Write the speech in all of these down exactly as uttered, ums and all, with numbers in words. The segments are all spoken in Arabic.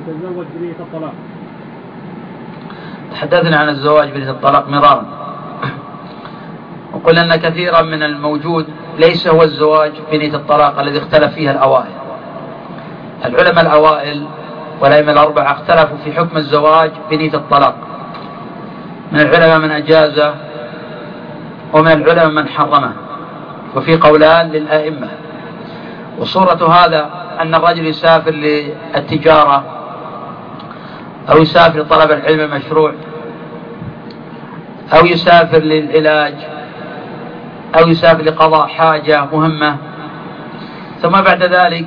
يتزوج بنية الطلاق. تحدثنا عن الزواج بنية الطلاق مرارا، وقلنا أن كثيرا من الموجود ليس هو الزواج بنية الطلاق الذي اختلف فيها الأوائل. العلماء الأوائل والأئمة الأربعة اختلفوا في حكم الزواج بنية الطلاق، من العلماء من أجازه ومن العلماء من حرمه، وفي قولان للأئمة. وصورة هذا أن الرجل يسافر للتجارة أو يسافر لطلب العلم المشروع أو يسافر للعلاج أو يسافر لقضاء حاجة مهمة، ثم بعد ذلك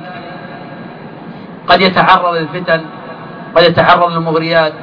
قد يتعرض للفتن، قد يتعرض للمغريات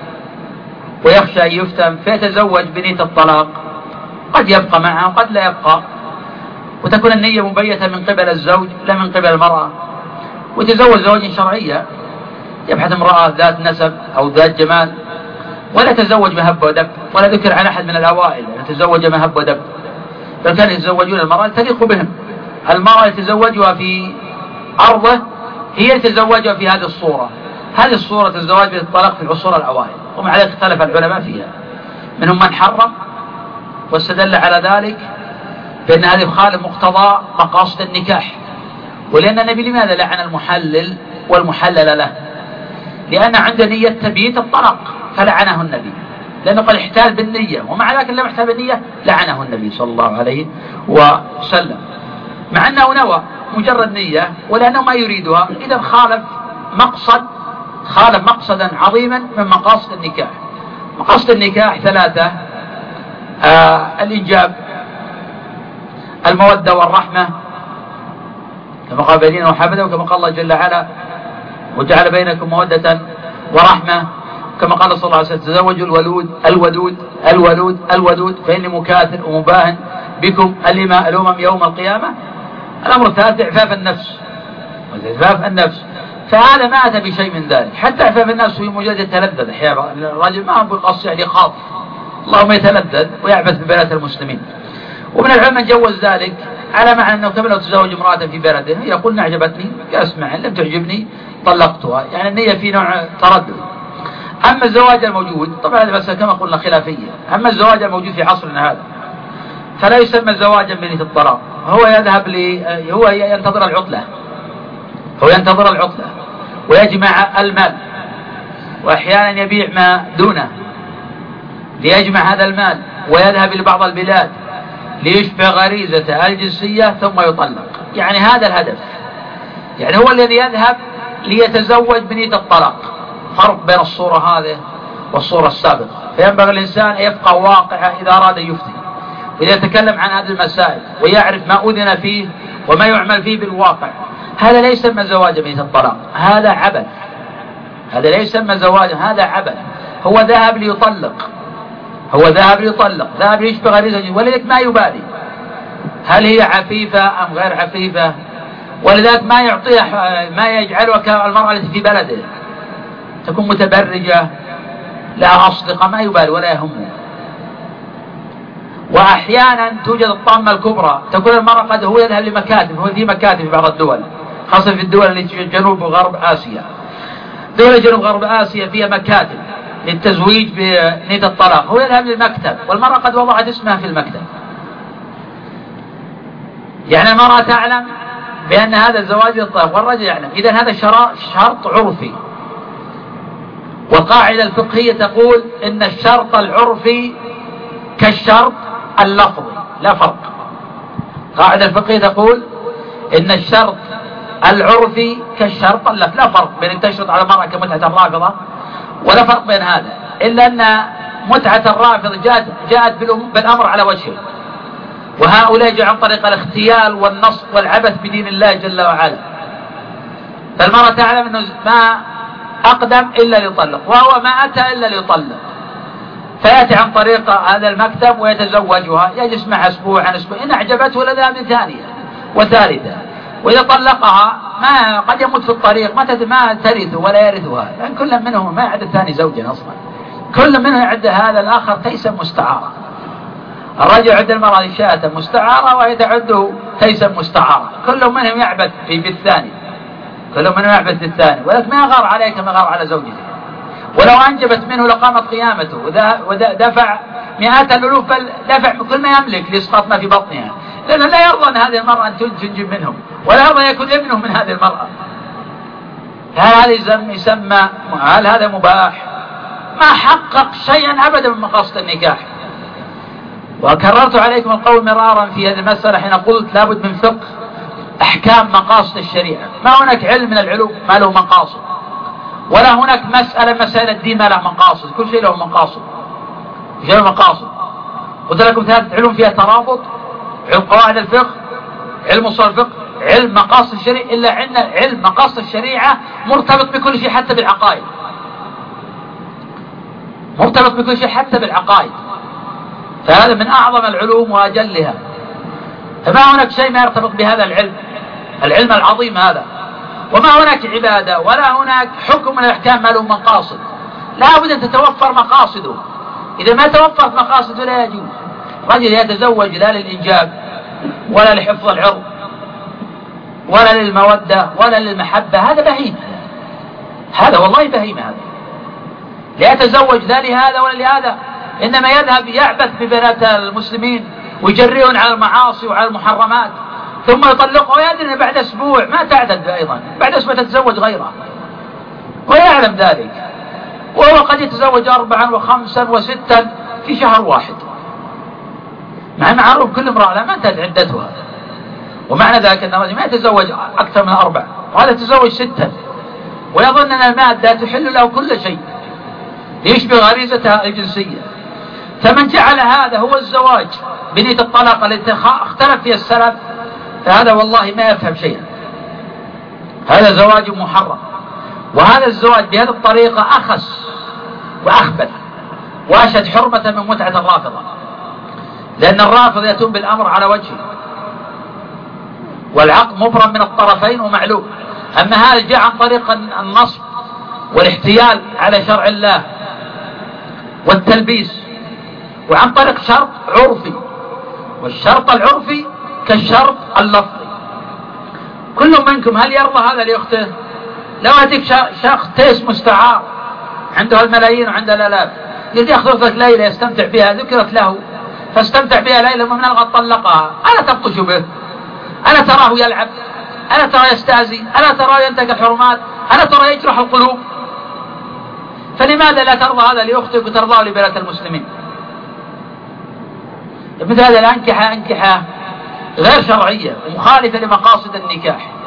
ويخشى أن يفتن فيتزوج بنية الطلاق، قد يبقى معها وقد لا يبقى، وتكون النية مبيتة من قبل الزوج لا من قبل المرأة، وتزوج زوجا شرعيا يبحث امرأة ذات نسب أو ذات جمال، ولا تزوج مهب ودب، ولا ذكر عن أحد من الأوائل أن تزوج مهب ودب، بل كانوا يتزوجون المرأة تليق بهم. المرأة يتزوجها في عرضه هي يتزوجها في هذه الصورة. هذه الصورة الزواج بالطلاق في العصور الأوائل، ومع ذلك اختلف العلماء فيها، منهم من حرم واستدل على ذلك بأن هذه يخالف مقتضى مقاصد النكاح. ولأن النبي لماذا لعن المحلل والمحلل له؟ لأن عنده نية تبييت الطلاق فلعنه النبي، لأنه قد احتال بالنية، ومع ذلك لم يحتال بالنية لعنه النبي صلى الله عليه وسلم، مع أنه نوى مجرد نية ولأنه ما يريدها. إذا خالف مقصد خالف مقصدا عظيما من مقاصد النكاح. مقاصد النكاح ثلاثة: آه الإنجاب، المودة والرحمة، كما قال بيننا وحبذا، وكما قال الله جل وعلا وجعل بينكم مودة ورحمة، كما قال صلى الله عليه وسلم تزوجوا الولود الودود الولود الودود فإني مكاثر ومباهن بكم الأمم يوم القيامة. الأمر الثالث إعفاف النفس، إعفاف النفس، فهذا ما أتى بشيء من ذلك. حتى إعفاف النفس هو مجرد يتلذذ أحيانا، الرجل ما هو بقص يعني خاف، اللهم يتلذذ ويعبث ببنات المسلمين. ومن العلماء جوز ذلك على معنى أنه كما لو تزوج امرأة في بلده يقول أعجبتني اسمع، لم تعجبني طلقتها، يعني النية في نوع تردد. أما الزواج الموجود طبعا هذه مسألة كما قلنا خلافية، أما الزواج الموجود في عصرنا هذا فلا يسمى زواجا بنية الطلاق، هو يذهب ل هو ينتظر العطلة، هو ينتظر العطلة ويجمع المال، وأحيانا يبيع ما دونه ليجمع هذا المال ويذهب إلى بعض البلاد ليشبع غريزة الجنسية ثم يطلق. يعني هذا الهدف، يعني هو الذي يذهب ليتزوج بنية الطلاق. فرق بين الصورة هذه والصورة السابقة، فينبغي الإنسان أن يبقى واقعا إذا أراد يفتي، وإذا يتكلم عن هذه المسائل ويعرف ما أذن فيه وما يعمل فيه بالواقع. هذا ليس من زواج بنية الطلاق، هذا عبث، هذا ليس من زواج، هذا عبث. هو ذهب ليطلق، هو ذهب ليطلق، ذهب ليشبع غريزة، ولذلك ما يبالي هل هي عفيفة أم غير عفيفة، ولذلك ما يعطيها ما يجعلها كالمرأة التي في بلده تكون متبرجة لها أصدقاء، ما يبالي ولا يهمه. وأحيانا توجد الطامة الكبرى، تكون المرأة قد هو يذهب لمكاتب، هو في مكاتب في بعض الدول، خاصة في الدول التي جنوب وغرب آسيا، دول جنوب غرب آسيا فيها مكاتب للتزويج بنية الطلاق، هو يذهب للمكتب والمرأة قد وضعت اسمها في المكتب. يعني المرأة تعلم بأن هذا الزواج للطلاق والرجل يعلم، إذن هذا شرط عرفي. والقاعدة الفقهية تقول إن الشرط العرفي كالشرط اللفظي لا فرق. القاعدة الفقهية تقول إن الشرط العرفي كالشرط اللفظي لا فرق بين أن تشرط على المرأة كمتعة الرافضة، ولا فرق بين هذا، إلا أن متعة الرافضة جاءت, جاءت بالأمر على وجهه، وهؤلاء جاءوا عن طريق الاختيال والنصب والعبث بدين الله جل وعلا. فالمرأة تعلم أنه ما أقدم إلا ليطلق، وهو ما أتى إلا ليطلق، فيأتي عن طريق هذا المكتب ويتزوجها، يجلس معها أسبوعا أسبوع، إن أعجبته لذهب لثانية وثالثة، وإذا طلقها ما قد يموت في الطريق، ما ما ترثه ولا يرثها، لأن كل منهم ما يعد الثاني زوجا أصلا، كل منهم يعد هذا الآخر تيسا مستعارة. الرجل يعد المرأة شاة مستعارة وهي تعده تيسا مستعارة، كل منهم يعبث في بالثاني. كل من يعبث الثاني، ولكن ما يغار عليه كما يغار على زوجته. ولو أنجبت منه لقامت قيامته، ودفع مئات الألوف، بل دفع كل ما يملك لإسقاط ما في بطنها، لأنه لا يرضى أن هذه المرأة أن تنجب منهم، ولا يرضى أن يكون ابنه من هذه المرأة. هل هذا يسمى؟ هل هذا مباح؟ ما حقق شيئا أبدا من مقاصد النكاح. وكررت عليكم القول مرارا في هذه المسألة حين قلت لابد من فقه أحكام مقاصد الشريعة. ما هناك علم من العلوم ما له مقاصد، ولا هناك مسألة مسائل الدين ما له مقاصد. كل شيء له مقاصد، له مقاصد. قلت لكم ثلاثة علوم فيها ترابط: علم قواعد الفقه، علم اصول الفقه، علم مقاصد الشريعة. إلا عندنا علم مقاصد الشريعة مرتبط بكل شيء حتى بالعقائد، مرتبط بكل شيء حتى بالعقائد. فهذا من أعظم العلوم وأجلها. فما هناك شيء ما يرتبط بهذا العلم، العلم العظيم هذا. وما هناك عبادة ولا هناك حكم من الأحكام ما له مقاصد. لا بد أن تتوفر مقاصده. إذا ما توفرت مقاصده لا يجوز. رجل يتزوج لا للإنجاب ولا لحفظ العرض ولا للمودة ولا للمحبة، هذا بهيم، هذا والله بهيم. هذا لا يتزوج لا لهذا ولا لهذا، إنما يذهب يعبث ببنات المسلمين ويجريهم على المعاصي وعلى المحرمات، ثم يطلقها ويدري بعد أسبوع ما تعدد، أيضا بعد أسبوع تتزوج غيرها ويعلم ذلك، وهو قد يتزوج أربعا وخمسا وستا في شهر واحد، مع معروف كل امرأة لا ما انتهت عدتها. ومعنى ذلك أن الرجل ما يتزوج أكثر من أربع، وهذا يتزوج ستا، ويظن أن المادة تحل له كل شيء ليشبه غريزتها الجنسية. فمن جعل هذا هو الزواج بنية الطلاق التي اختلف فيها السلف، فهذا والله ما يفهم شيئا، هذا زواج محرم. وهذا الزواج بهذه الطريقة أخس وأخبث وأشد حرمة من متعة الرافضة، لأن الرافض يتم بالأمر على وجهه، والعقد مبرم من الطرفين ومعلوم. أما هذا جاء عن طريق النصب والاحتيال على شرع الله والتلبيس، وعن طريق شرط عرفي، والشرط العرفي كالشرط اللفظي. كل منكم هل يرضى هذا لأخته؟ لو أتيك شخص تيس مستعار عنده الملايين وعنده الآلاف، يجي يأخذ أختك ليلة يستمتع بها، ذكرت له فاستمتع بها ليلة ومن الغد طلقها، ألا تبطش به؟ ألا تراه يلعب؟ ألا تراه يستهزئ؟ ألا تراه ينتهك الحرمات؟ ألا تراه يجرح القلوب؟ فلماذا لا ترضى هذا لأختك وترضاه لبنات المسلمين؟ مثل هذا الأنكحة أنكحة غير شرعية ومخالفة لمقاصد النكاح.